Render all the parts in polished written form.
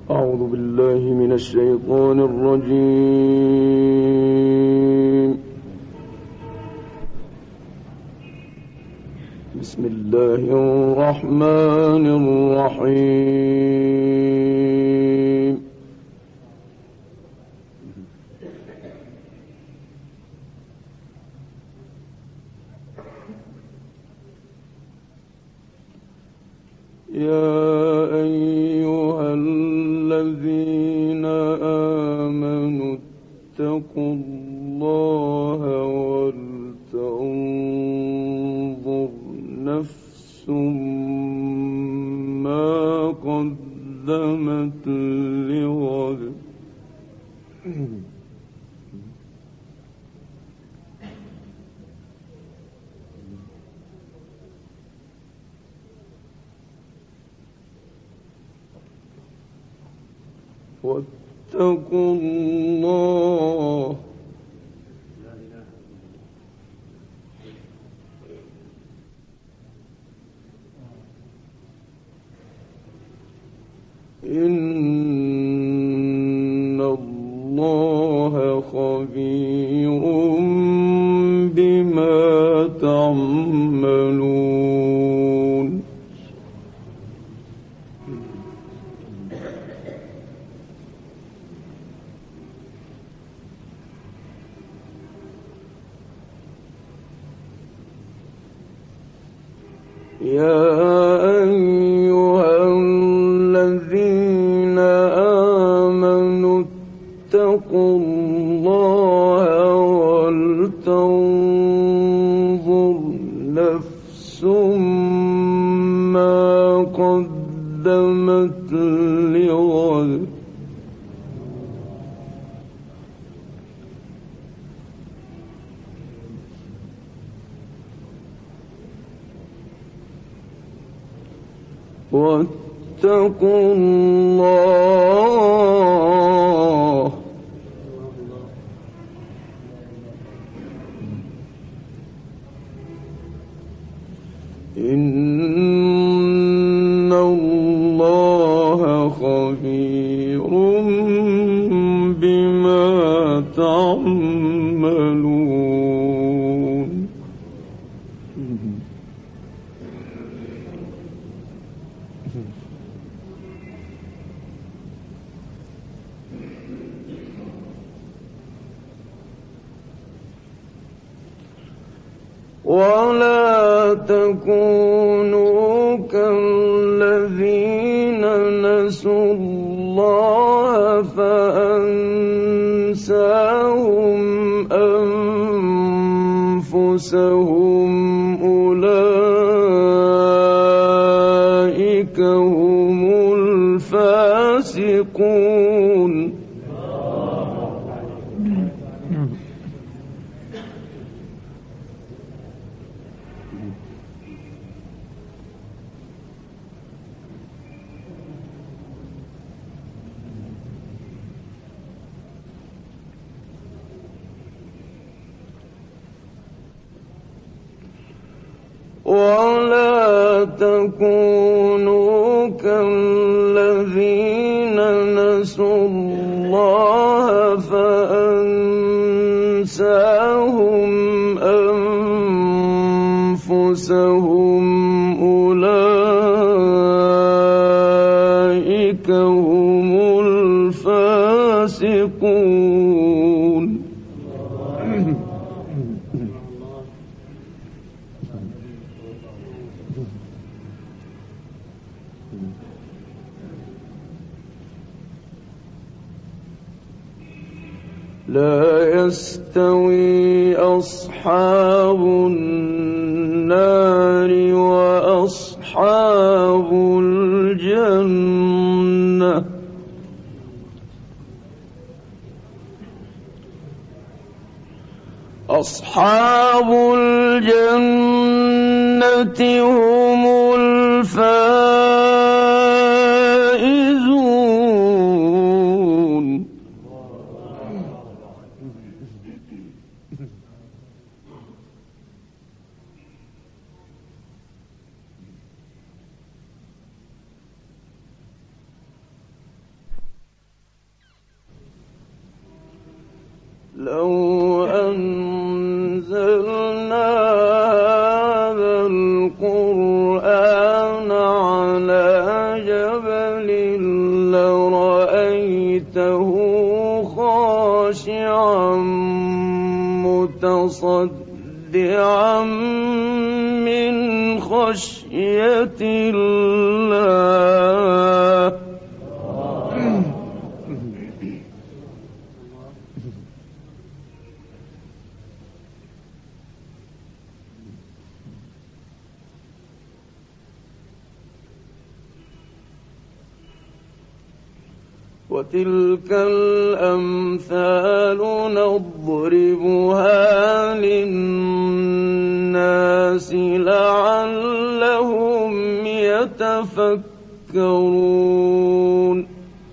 أعوذ بالله من الشيطان الرجيم. بسم الله الرحمن الرحيم. يا أيها الذين آمنوا اتقوا الله ولتنظر نفس ما قدمت لغد. واتقوا الله إن الله خبير بما تعملون. يا أيها الذين آمنوا اتقوا الله ولتنظر نفس ما قدمت لغد. واتقوا الله إن الله خبير بما تعملون. ولا تكونوا كالذين نسوا الله فأنساهم أنفسهم أولئك هم الفاسقون. ولا تكونوا كالذين نسوا الله فأنساهم أنفسهم أولئك هم الفاسقون. لا يستوي أصحاب النار وأصحاب الجنة. أصحاب الجنة هم الفائزون. القرآن على جبل لرأيته خاشعا متصدعا من خشية الله. وتلك الأمثال نضربها للناس لعلهم يتفكرون.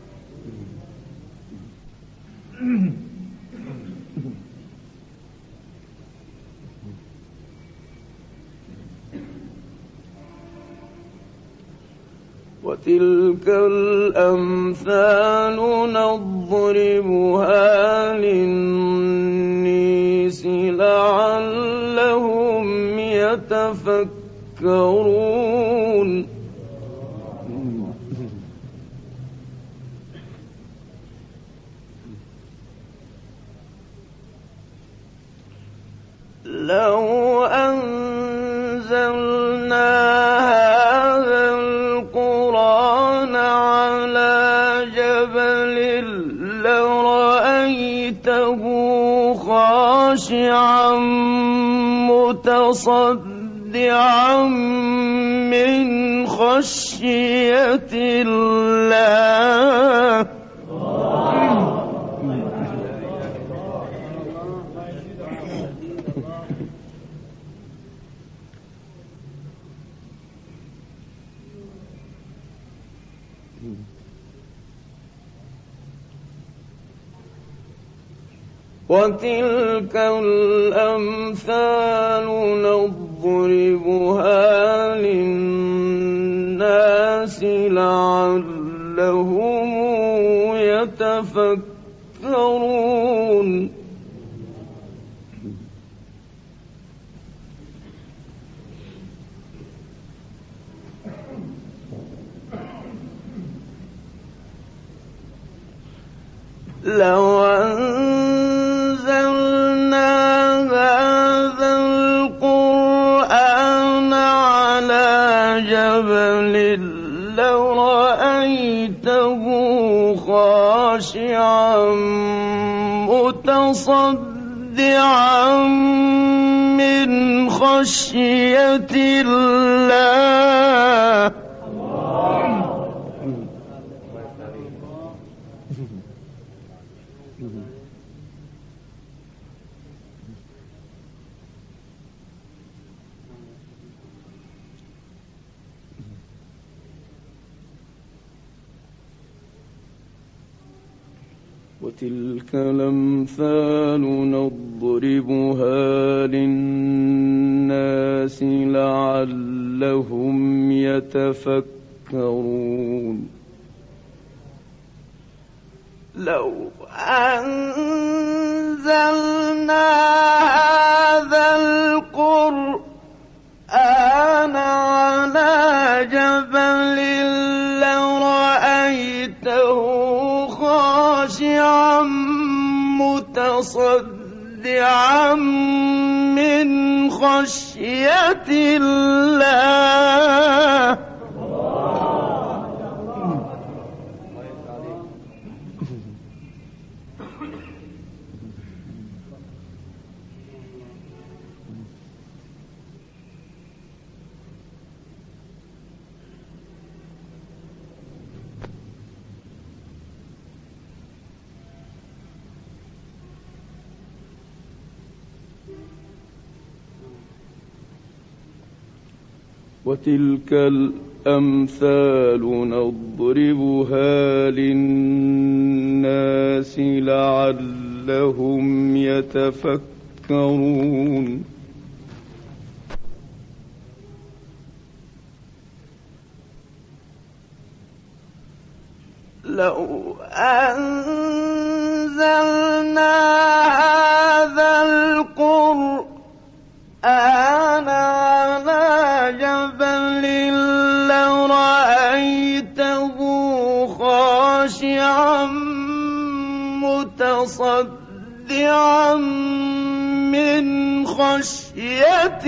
وتلك الأمثال نضربها للناس لعلهم يتفكرون. لو أنزلنا هذا القرآن على جبل لرأيته خاشعا متصدعا من خشية الله. وتلك الأمثال نضربها للناس لعلهم يتفكرون. لو أنزلنا هذا القرآن على جبل لرأيته خاشعا متصدعا من خشية الله. وتلك الأمثال نضربها للناس لعلهم يتفكرون. لو أنزلنا هذا القرآن على جبل لرأيته خاشعا متصدعا من خشية الله. وتلك الأمثال نضربها للناس لعلهم يتفكرون. لو أنزلنا هذا القرآن على جبل متصدعا من خشية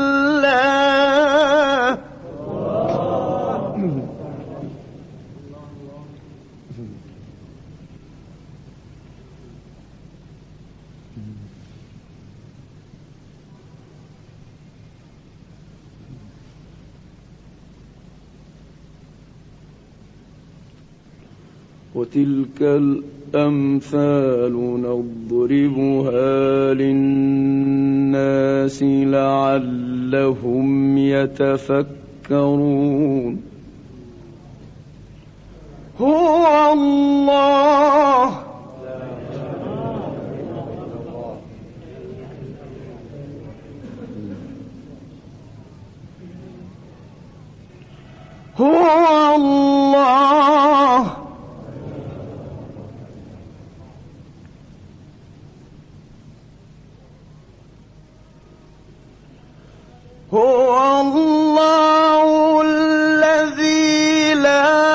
الله. وتلك الأمثال نضربها للناس لعلهم يتفكرون. هو الله هو الله هو الله الذي لا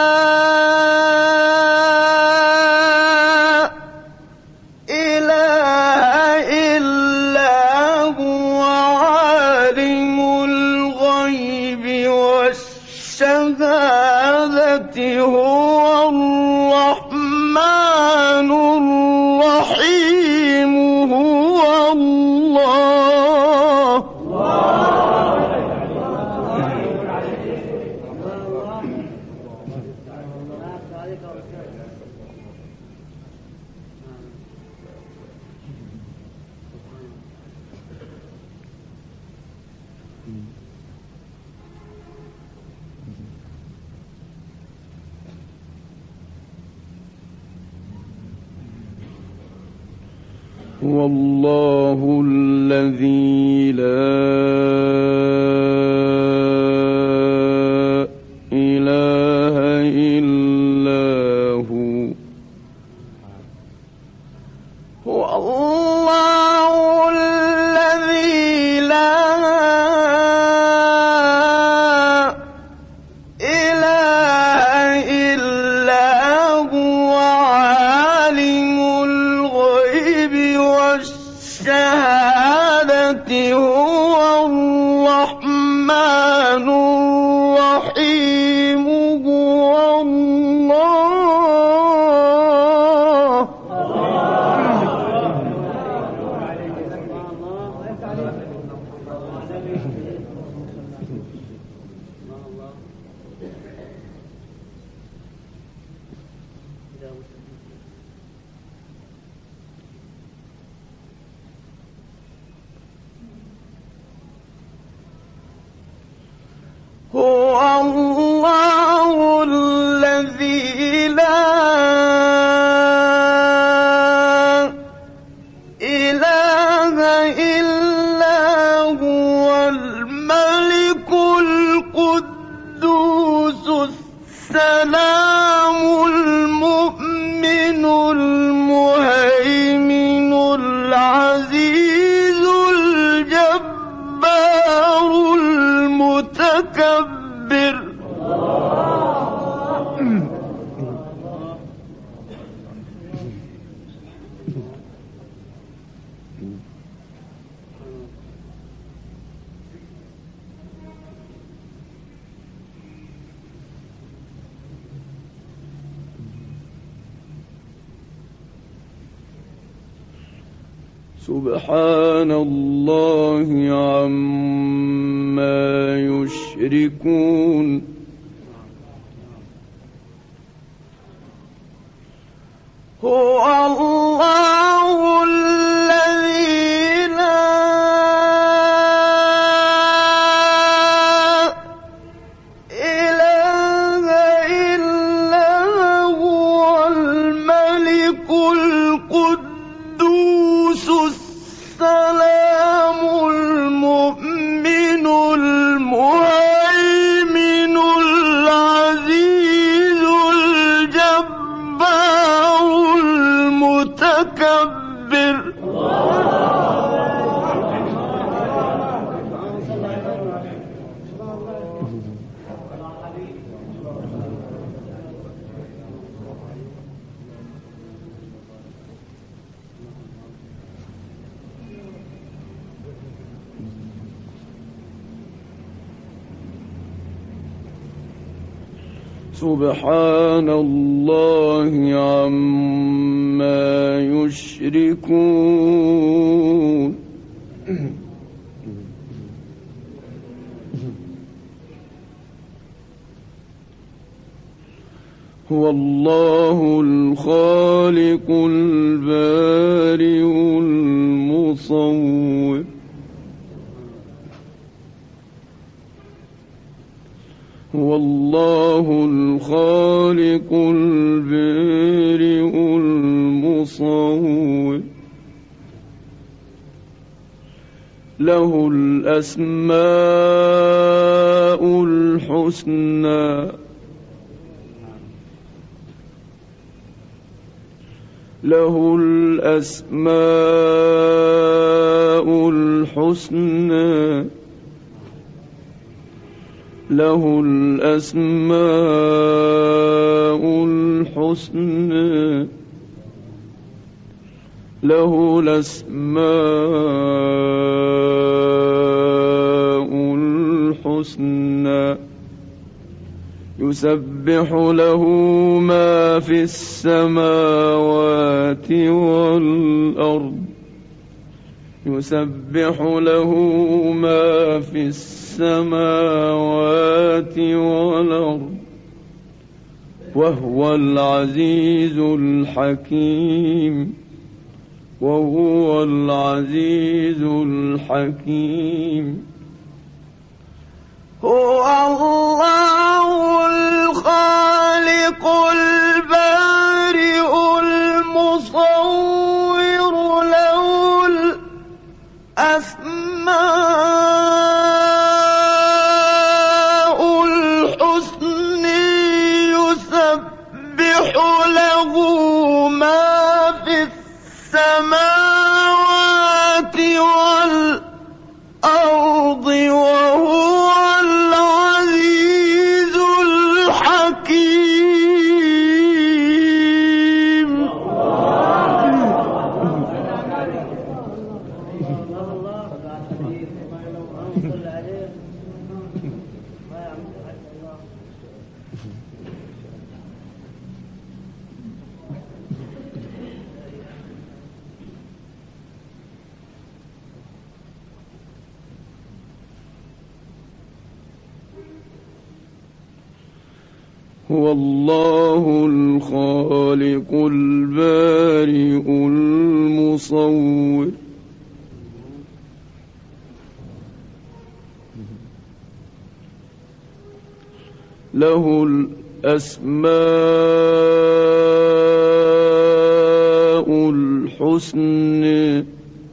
إله إلا هو عالم الغيب والشهادة هو الرحمن الرحيم. هو الله هو الله الذي لا إله إلا هو. هو الله الذي لا إله إلا هو عالم الغيب والشهادة هو الرحمن الرحيم. هو الله هو الله الذي لا إله إلا هو الملك القدوس السلام المؤمن المهيمن العزيز الجبار المتكبر. سبحان الله عما يشركون. هو الله الذي لا إله إلا هو الملك القدوس السلام المؤمن المهيمن العزيز الجبار المتكبر. سبحان الله عما يشركون هو الله الخالق البارئ المصور هو الله الخالق البارئ المصور له الأسماء الحسنى له الأسماء الحسنى له الأسماء الحسنى له الأسماء الحسنى يسبح له ما في السماوات والأرض يسبح له ما في السماوات والأرض وهو العزيز الحكيم وهو العزيز الحكيم هو الله الخالق البارئ المصور له الأسماء الحسنى يسبح له ما في السماوات والأرض وهو العزيز الحكيم هو الله الخالق البارئ المصور له الأسماء الحسنى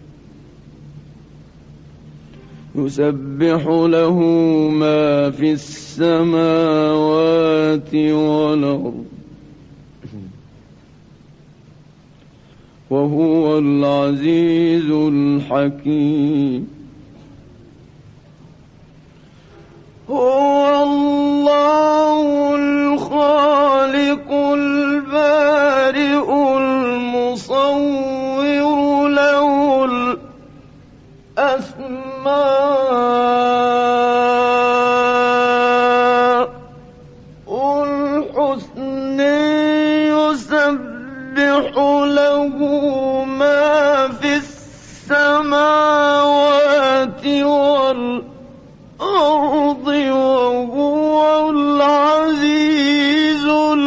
يسبح له ما في السماوات والأرض وهو العزيز الحكيم هو الله الخالق البارئ المصور له الأسماء الحسنى يسبح له ما في السماوات والأرض وهو العزيز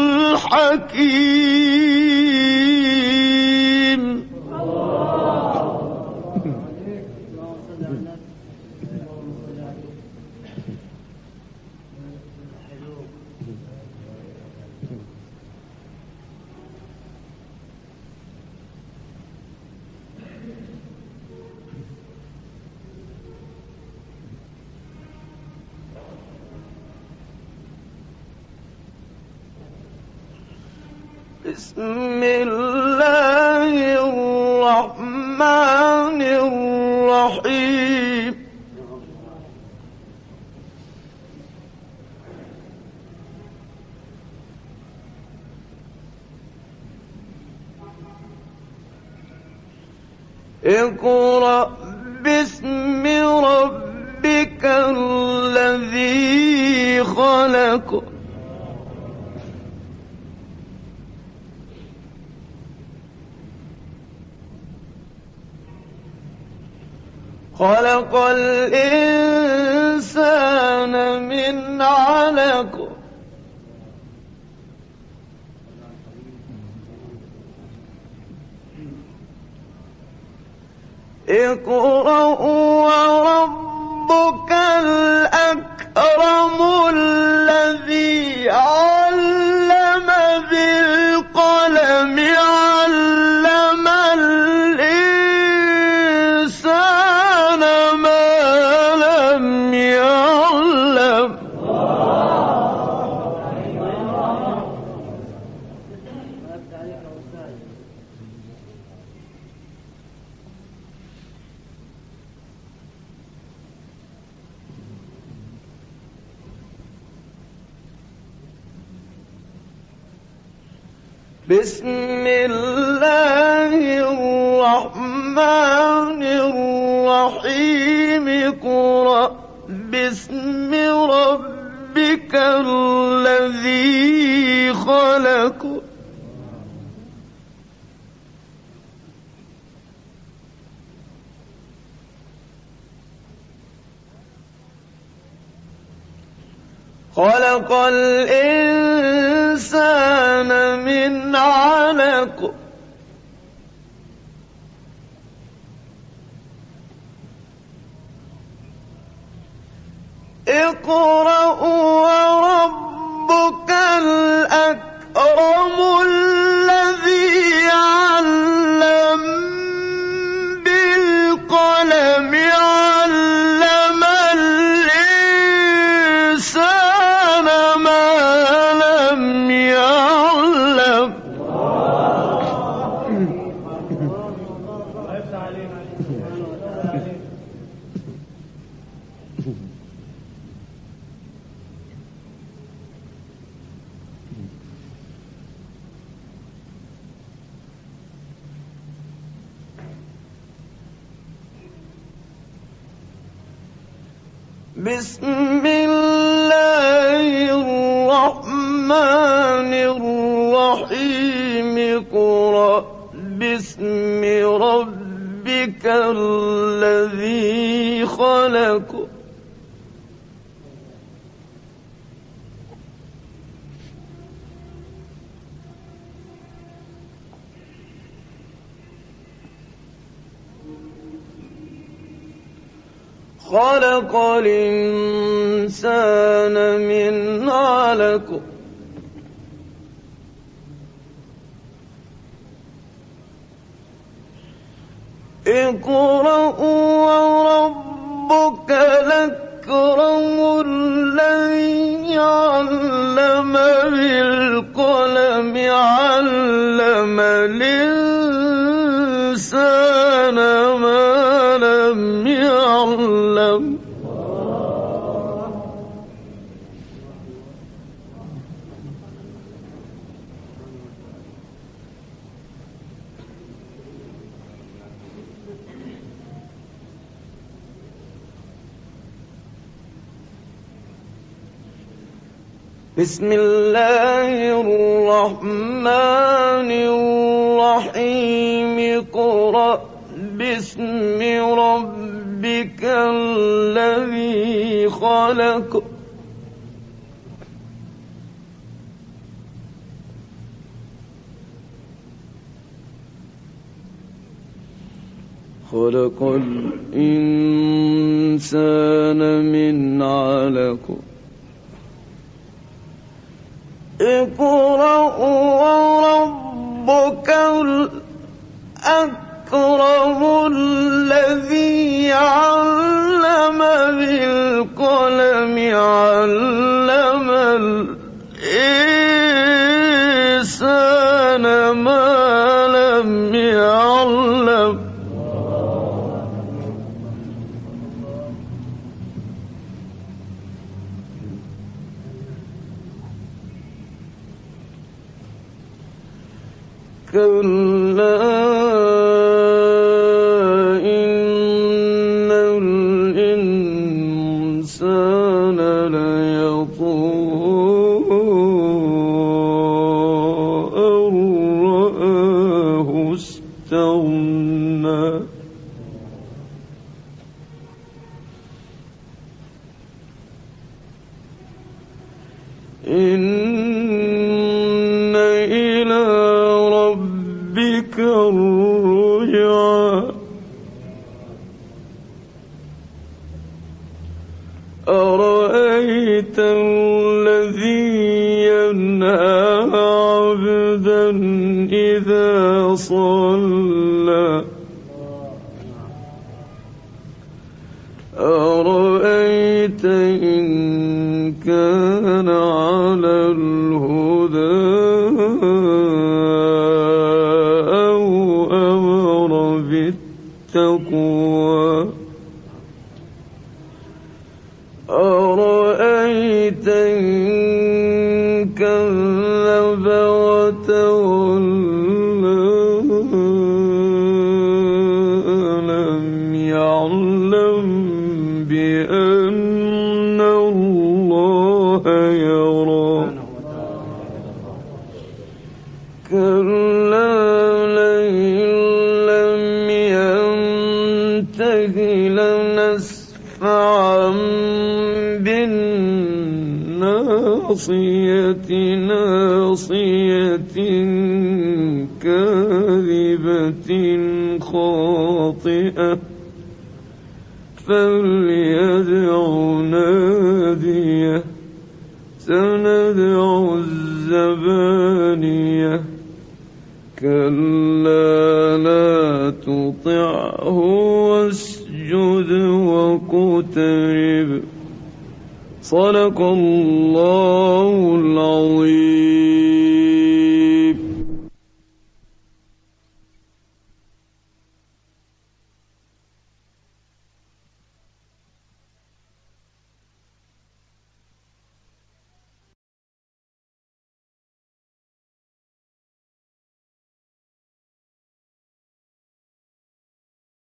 الحكيم بسم الله الرحمن الرحيم اقرأ باسم ربك الذي خلق خلق الإنسان من علق اقرأ وربك الأكرم الذي علم بالقلم علم الإنسان ما لم يعلم بسم الله الرحمن الرحيم اقرأ باسم ربك الذي خلق خلق الإنسان من علق اقرأ وربك الأكرم الذي علم بالقلم علم الإنسان ما لم يعلم بسم الله الرحمن الرحيم اقرأ باسم ربك الذي خلق خلق الإنسان من علق اقرأ وربك الأكرم الذي علم بالقلم علم الإنسان ما لم يعلم بسم الله الرحمن الرحيم اقرأ باسم ربك الذي خلق خلق الإنسان من علق اقرأ وربك الأكرم الذي علم بالقلم علم الإنسان ما لم يعلم كلا إن الإنسان ليطغى أن رآه استغنى إن إلى ربك الرجعى أرأيت الذي ينهى عبدا إذا صلى أرأيت إن كان على الهدى أو أمر بالتقوى أرأيت إن كذب وتولى ألم يعلم بأن الله يرى كلا لئن لم ينته لنسفعا بالناصية ناصية كاذبة خاطئة فليدع ناديه سندع الزبانية كلا لا تطعه واسجد واقترب صدق الله العظيم.